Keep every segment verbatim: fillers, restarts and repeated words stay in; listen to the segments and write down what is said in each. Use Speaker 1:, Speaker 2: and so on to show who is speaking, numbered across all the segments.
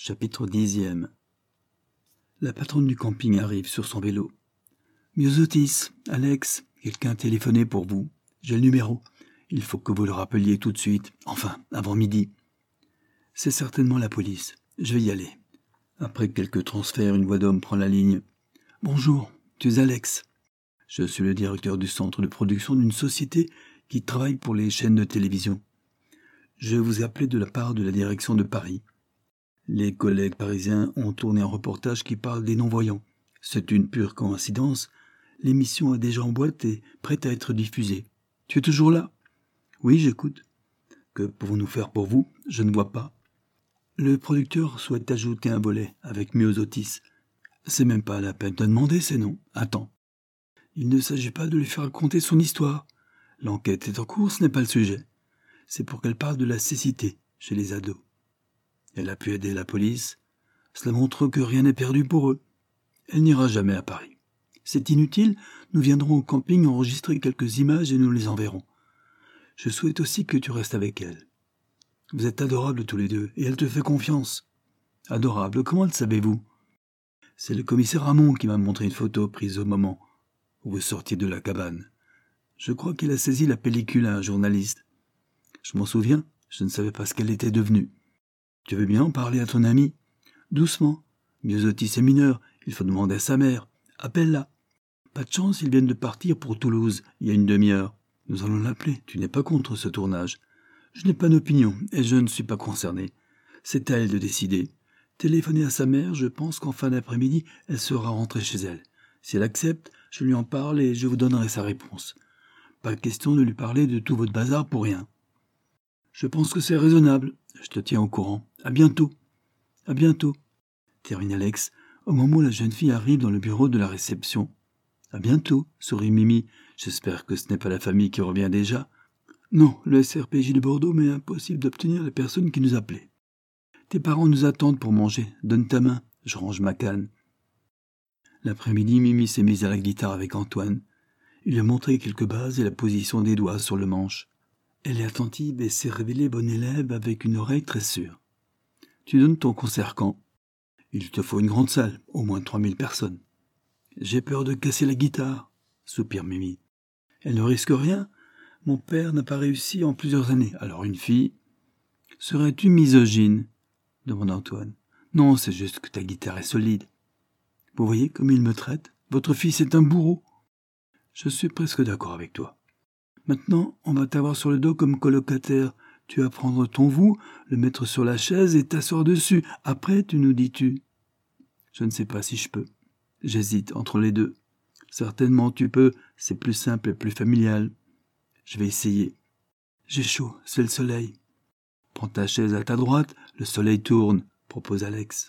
Speaker 1: Chapitre dixième. La patronne du camping arrive sur son vélo. « Myosotis, Alex, quelqu'un a téléphoné pour vous. J'ai le numéro. Il faut que vous le rappeliez tout de suite. Enfin, avant midi. » C'est certainement la police. Je vais y aller. Après quelques transferts, une voix d'homme prend la ligne. « Bonjour, tu es Alex. Je suis le directeur du centre de production d'une société qui travaille pour les chaînes de télévision. Je vous ai appelé de la part de la direction de Paris. Les collègues parisiens ont tourné un reportage qui parle des non-voyants. C'est une pure coïncidence. L'émission est déjà en boîte et prête à être diffusée. Tu es toujours là ? Oui, j'écoute. Que pouvons-nous faire pour vous ? Je ne vois pas. Le producteur souhaite ajouter un volet avec Myosotis. C'est même pas la peine de demander, c'est non. Attends. Il ne s'agit pas de lui faire raconter son histoire. L'enquête est en cours, ce n'est pas le sujet. C'est pour qu'elle parle de la cécité chez les ados. Elle a pu aider la police. Cela montre que rien n'est perdu pour eux. Elle n'ira jamais à Paris. C'est inutile, nous viendrons au camping enregistrer quelques images et nous les enverrons. Je souhaite aussi que tu restes avec elle. Vous êtes adorables tous les deux, et elle te fait confiance. Adorable, comment le savez-vous ? C'est le commissaire Ramon qui m'a montré une photo prise au moment où vous sortiez de la cabane. Je crois qu'il a saisi la pellicule à un journaliste. Je m'en souviens, je ne savais pas ce qu'elle était devenue. Tu veux bien en parler à ton ami ? Doucement. Myosotis est mineur, il faut demander à sa mère. Appelle-la. Pas de chance, ils viennent de partir pour Toulouse, il y a une demi-heure. Nous allons l'appeler, tu n'es pas contre ce tournage. Je n'ai pas d'opinion, et je ne suis pas concerné. C'est à elle de décider. Téléphoner à sa mère, je pense qu'en fin d'après-midi, elle sera rentrée chez elle. Si elle accepte, je lui en parle et je vous donnerai sa réponse. Pas question de lui parler de tout votre bazar pour rien. Je pense que c'est raisonnable. Je te tiens au courant. À bientôt. À bientôt. Termine Alex, au moment où la jeune fille arrive dans le bureau de la réception. À bientôt, sourit Mimi. J'espère que ce n'est pas la famille qui revient déjà. Non, le S R P J de Bordeaux, mais impossible d'obtenir la personne qui nous appelait. Tes parents nous attendent pour manger. Donne ta main. Je range ma canne. L'après-midi, Mimi s'est mise à la guitare avec Antoine. Il lui a montré quelques bases et la position des doigts sur le manche. Elle est attentive et s'est révélée bonne élève avec une oreille très sûre. Tu donnes ton concert quand ? Il te faut une grande salle, au moins trois mille personnes. J'ai peur de casser la guitare, soupire Mimi. Elle ne risque rien. Mon père n'a pas réussi en plusieurs années. Alors une fille... Serais-tu misogyne ? Demande Antoine. Non, c'est juste que ta guitare est solide. Vous voyez comme il me traite ? Votre fils est un bourreau. Je suis presque d'accord avec toi. Maintenant, on va t'avoir sur le dos comme colocataire. Tu vas prendre ton vous, le mettre sur la chaise et t'asseoir dessus. Après, tu nous dis tu. Je ne sais pas si je peux. J'hésite entre les deux. Certainement tu peux, c'est plus simple et plus familial. Je vais essayer. J'ai chaud, c'est le soleil. Prends ta chaise à ta droite, le soleil tourne, propose Alex.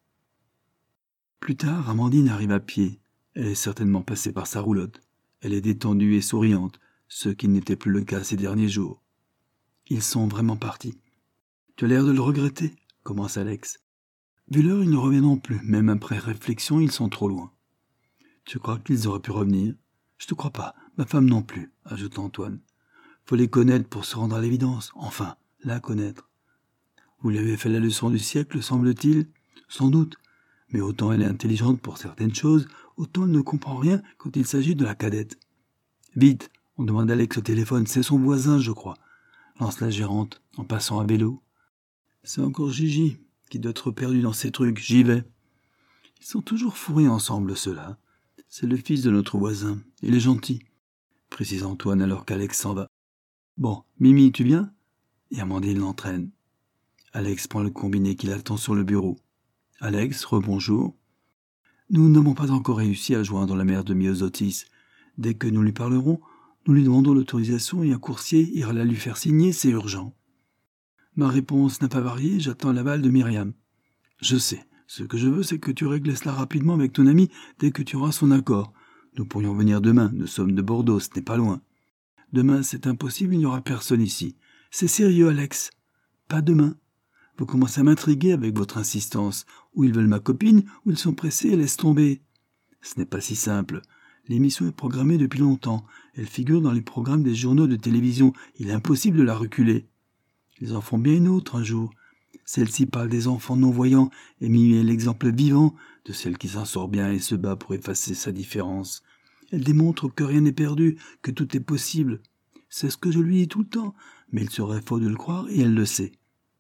Speaker 1: Plus tard, Amandine arrive à pied. Elle est certainement passée par sa roulotte. Elle est détendue et souriante, ce qui n'était plus le cas ces derniers jours. Ils sont vraiment partis. Tu as l'air de le regretter, commence Alex. Vu l'heure, ils ne reviendront plus. Même après réflexion, ils sont trop loin. Tu crois qu'ils auraient pu revenir ? Je te crois pas. Ma femme non plus, ajoute Antoine. Faut les connaître pour se rendre à l'évidence. Enfin, la connaître. Vous lui avez fait la leçon du siècle, semble-t-il ? Sans doute. Mais autant elle est intelligente pour certaines choses, autant elle ne comprend rien quand il s'agit de la cadette. Vite, on demande Alex au téléphone. C'est son voisin, je crois. Lance la gérante, en passant à vélo. C'est encore Gigi, qui doit être perdu dans ses trucs. J'y vais. Ils sont toujours fourrés ensemble, ceux-là. C'est le fils de notre voisin. Il est gentil, précise Antoine alors qu'Alex s'en va. Bon, Mimi, tu viens ? Et Amandine l'entraîne. Alex prend le combiné qu'il attend sur le bureau. Alex, rebonjour. Nous n'avons pas encore réussi à joindre la mère de Myosotis. Dès que nous lui parlerons, nous lui demandons l'autorisation et un coursier ira la lui faire signer, c'est urgent. Ma réponse n'a pas varié, j'attends l'aval de Myriam. Je sais, ce que je veux, c'est que tu règles cela rapidement avec ton ami dès que tu auras son accord. Nous pourrions venir demain, nous sommes de Bordeaux, ce n'est pas loin. Demain, c'est impossible, il n'y aura personne ici. C'est sérieux, Alex. Pas demain. Vous commencez à m'intriguer avec votre insistance. Ou ils veulent ma copine, ou ils sont pressés et laissent tomber. Ce n'est pas si simple. L'émission est programmée depuis longtemps. Elle figure dans les programmes des journaux de télévision. Il est impossible de la reculer. Ils en font bien une autre un jour. Celle-ci parle des enfants non-voyants et Mimi est l'exemple vivant de celle qui s'en sort bien et se bat pour effacer sa différence. Elle démontre que rien n'est perdu, que tout est possible. C'est ce que je lui dis tout le temps, mais il serait faux de le croire et elle le sait.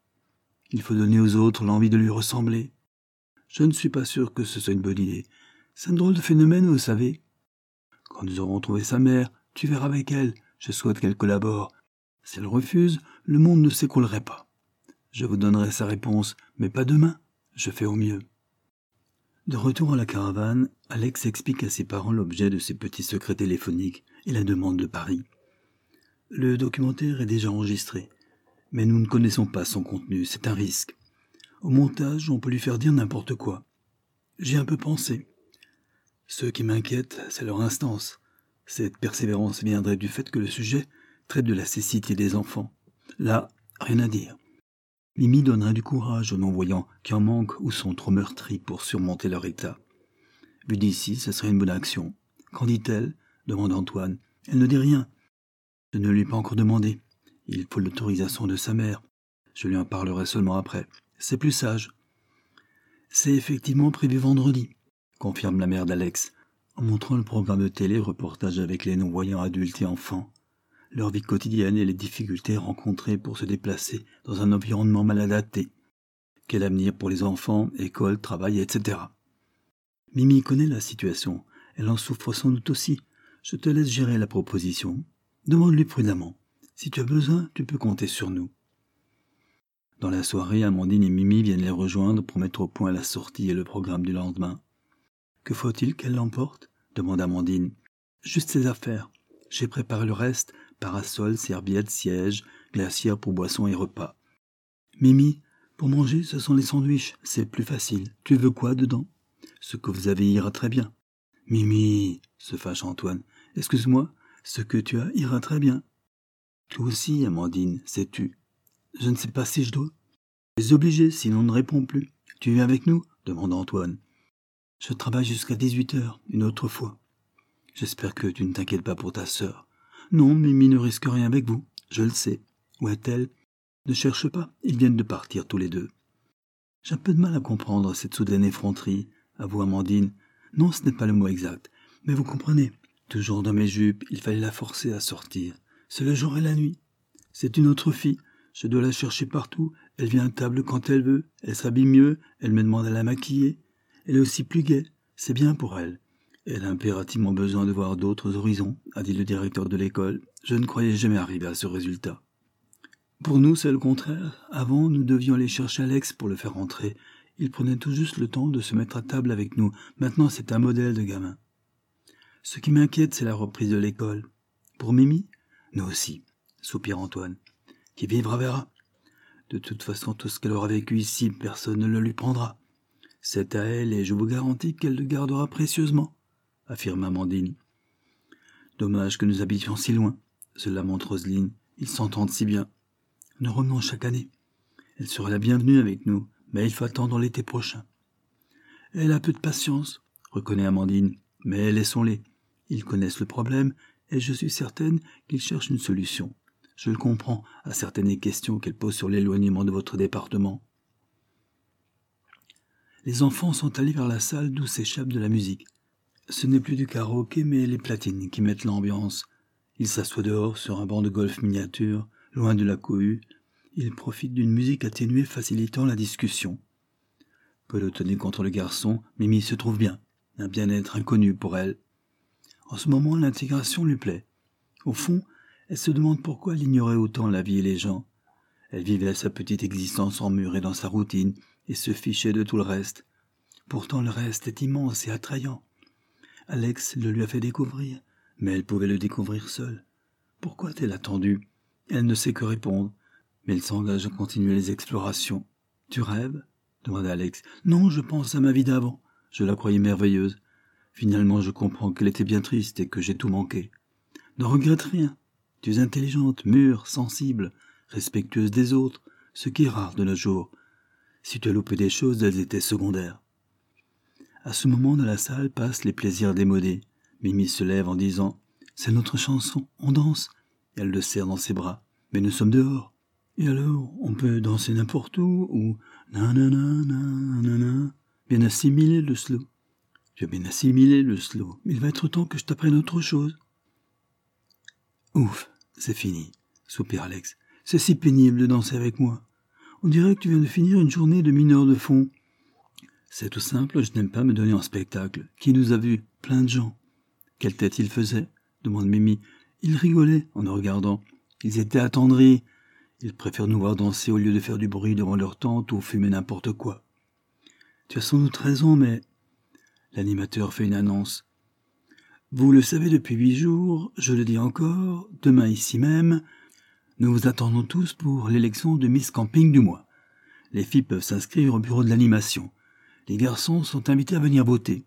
Speaker 1: Il faut donner aux autres l'envie de lui ressembler. Je ne suis pas sûr que ce soit une bonne idée. C'est un drôle de phénomène, vous savez. Quand nous aurons trouvé sa mère, tu verras avec elle. Je souhaite qu'elle collabore. Si elle refuse, le monde ne s'écroulerait pas. Je vous donnerai sa réponse, mais pas demain. Je fais au mieux. De retour à la caravane, Alex explique à ses parents l'objet de ses petits secrets téléphoniques et la demande de Paris. Le documentaire est déjà enregistré, mais nous ne connaissons pas son contenu, c'est un risque. Au montage, on peut lui faire dire n'importe quoi. J'y ai un peu pensé. Ce qui m'inquiète, c'est leur instance. Cette persévérance viendrait du fait que le sujet traite de la cécité des enfants. Là, rien à dire. Mimi donnerait du courage aux non-voyants qui en manquent ou sont trop meurtris pour surmonter leur état. Vu d'ici, ce serait une bonne action. Qu'en dit-elle ? Demande Antoine. Elle ne dit rien. Je ne lui ai pas encore demandé. Il faut l'autorisation de sa mère. Je lui en parlerai seulement après. C'est plus sage. C'est effectivement prévu vendredi, confirme la mère d'Alex, en montrant le programme de télé reportage avec les non-voyants adultes et enfants, leur vie quotidienne et les difficultés rencontrées pour se déplacer dans un environnement mal adapté. Quel avenir pour les enfants, école, travail, et cetera. Mimi connaît la situation. Elle en souffre sans doute aussi. Je te laisse gérer la proposition. Demande-lui prudemment. Si tu as besoin, tu peux compter sur nous. Dans la soirée, Amandine et Mimi viennent les rejoindre pour mettre au point la sortie et le programme du lendemain. « Que faut-il qu'elle l'emporte ?» demande Amandine. « Juste ses affaires. J'ai préparé le reste, parasol, serviettes, sièges, glacières pour boissons et repas. Mimi, pour manger, ce sont les sandwichs, c'est plus facile. Tu veux quoi dedans ? Ce que vous avez ira très bien. »« Mimi, se fâche Antoine, excuse-moi, ce que tu as ira très bien. »« Toi aussi, Amandine, sais-tu ? Je ne sais pas si je dois. »« Je suis obligé, sinon on ne répond plus. Tu viens avec nous ? demande Antoine. »« Je travaille jusqu'à dix-huit heures, une autre fois. »« J'espère que tu ne t'inquiètes pas pour ta sœur. »« Non, Mimi ne risque rien avec vous, je le sais. Où est-elle ? » ?»« Ne cherche pas, ils viennent de partir tous les deux. »« J'ai un peu de mal à comprendre cette soudaine effronterie, avoue Amandine. Non, ce n'est pas le mot exact, mais vous comprenez. Toujours dans mes jupes, il fallait la forcer à sortir. C'est le jour et la nuit. C'est une autre fille. Je dois la chercher partout. Elle vient à table quand elle veut. Elle s'habille mieux. Elle me demande à la maquiller. Elle est aussi plus gaie. C'est bien pour elle. Elle a impérativement besoin de voir d'autres horizons, a dit le directeur de l'école. Je ne croyais jamais arriver à ce résultat. Pour nous, c'est le contraire. Avant, nous devions aller chercher Alex pour le faire rentrer. Il prenait tout juste le temps de se mettre à table avec nous. Maintenant, c'est un modèle de gamin. Ce qui m'inquiète, c'est la reprise de l'école. Pour Mimi, nous aussi, soupire Antoine. Qui vivra verra. De toute façon, tout ce qu'elle aura vécu ici, personne ne le lui prendra. C'est à elle et je vous garantis qu'elle le gardera précieusement, affirme Amandine. Dommage que nous habitions si loin, se lamente Roselyne. Ils s'entendent si bien. Nous revenons chaque année. Elle sera la bienvenue avec nous, mais il faut attendre l'été prochain. Elle a peu de patience, reconnaît Amandine, mais laissons-les. Ils connaissent le problème et je suis certaine qu'ils cherchent une solution. Je le comprends à certaines questions qu'elle pose sur l'éloignement de votre département. Les enfants sont allés vers la salle d'où s'échappe de la musique. Ce n'est plus du karaoké, mais les platines qui mettent l'ambiance. Ils s'assoient dehors sur un banc de golf miniature, loin de la cohue. Ils profitent d'une musique atténuée facilitant la discussion. Pelotonnée contre le garçon, Mimi se trouve bien, un bien-être inconnu pour elle. En ce moment, l'intégration lui plaît. Au fond, elle se demande pourquoi elle ignorait autant la vie et les gens. Elle vivait sa petite existence emmurée dans sa routine et se fichait de tout le reste. Pourtant, le reste est immense et attrayant. Alex le lui a fait découvrir, mais elle pouvait le découvrir seule. Pourquoi a-t-elle attendu ? Elle ne sait que répondre, mais elle s'engage à continuer les explorations. « Tu rêves ?» demanda Alex. « Non, je pense à ma vie d'avant. Je la croyais merveilleuse. Finalement, je comprends qu'elle était bien triste et que j'ai tout manqué. Ne regrette rien. Tu es intelligente, mûre, sensible, respectueuse des autres, ce qui est rare de nos jours. Si tu as loupé des choses, elles étaient secondaires. » À ce moment, dans la salle, passent les plaisirs démodés. Mimi se lève en disant « C'est notre chanson, on danse !» Elle le serre dans ses bras. « Mais nous sommes dehors. » Et alors, on peut danser n'importe où, ou nanana, nanana, bien assimilé le slow. Tu as bien assimilé le slow, mais il va être temps que je t'apprenne autre chose. Ouf, c'est fini, soupire Alex. C'est si pénible de danser avec moi. On dirait que tu viens de finir une journée de mineur de fond. C'est tout simple, je n'aime pas me donner en spectacle. Qui nous a vus? Plein de gens. Quelle tête ils faisaient? Demande Mimi. Ils rigolaient en nous regardant. Ils étaient attendris. Ils préfèrent nous voir danser au lieu de faire du bruit devant leur tente ou fumer n'importe quoi. Tu as sans doute raison, mais... L'animateur fait une annonce. Vous le savez depuis huit jours, je le dis encore, demain ici même, nous vous attendons tous pour l'élection de Miss Camping du mois. Les filles peuvent s'inscrire au bureau de l'animation. Les garçons sont invités à venir voter.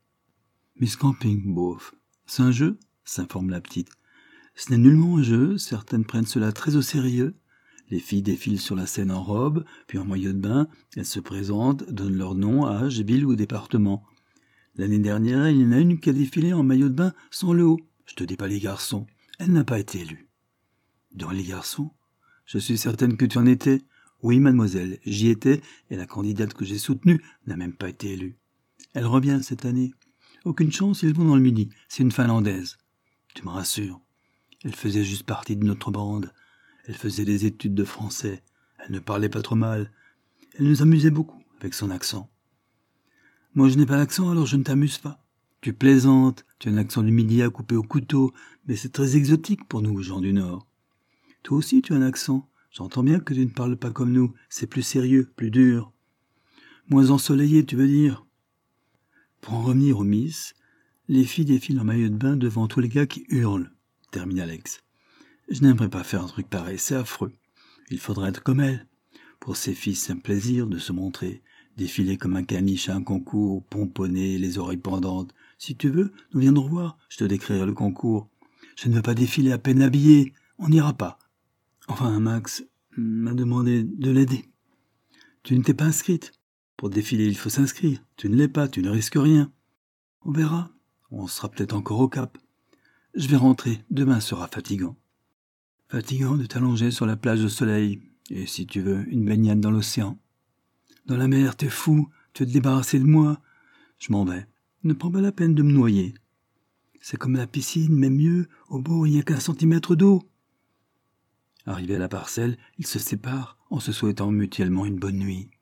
Speaker 1: Miss Camping, bof. C'est un jeu, s'informe la petite. Ce n'est nullement un jeu, certaines prennent cela très au sérieux. Les filles défilent sur la scène en robe, puis en maillot de bain. Elles se présentent, donnent leur nom, âge, ville ou département. L'année dernière, il y en a une qui a défilé en maillot de bain sans le haut. Je te dis pas les garçons. Elle n'a pas été élue. Dans les garçons? Je suis certaine que tu en étais. Oui, mademoiselle, j'y étais, et la candidate que j'ai soutenue n'a même pas été élue. Elle revient cette année. Aucune chance, ils vont dans le midi. C'est une Finlandaise. Tu me rassures. Elle faisait juste partie de notre bande. Elle faisait des études de français. Elle ne parlait pas trop mal. Elle nous amusait beaucoup avec son accent. Moi, je n'ai pas d'accent, alors je ne t'amuse pas. Tu plaisantes, tu as un accent du midi à couper au couteau, mais c'est très exotique pour nous, gens du Nord. Toi aussi, tu as un accent. J'entends bien que tu ne parles pas comme nous. C'est plus sérieux, plus dur. Moins ensoleillé, tu veux dire? Pour en revenir aux Miss, les filles défilent en maillot de bain devant tous les gars qui hurlent, termine Alex. Je n'aimerais pas faire un truc pareil, c'est affreux. Il faudrait être comme elles. Pour ces filles, c'est un plaisir de se montrer. Défiler comme un caniche à un concours, pomponner, les oreilles pendantes. Si tu veux, nous viendrons voir, je te décrirai le concours. Je ne veux pas défiler à peine habillé, on n'ira pas. Enfin, Max m'a demandé de l'aider. Tu ne t'es pas inscrite. Pour défiler, il faut s'inscrire. Tu ne l'es pas, tu ne risques rien. On verra, on sera peut-être encore au cap. Je vais rentrer, demain sera fatigant. Fatigant de t'allonger sur la plage au soleil, et si tu veux, une baignade dans l'océan. Dans la mer, t'es fou, tu veux te débarrasser de moi. Je m'en vais. Ne prends pas la peine de me noyer. C'est comme la piscine, mais mieux, au bord il n'y a qu'un centimètre d'eau. Arrivés à la parcelle, ils se séparent en se souhaitant mutuellement une bonne nuit.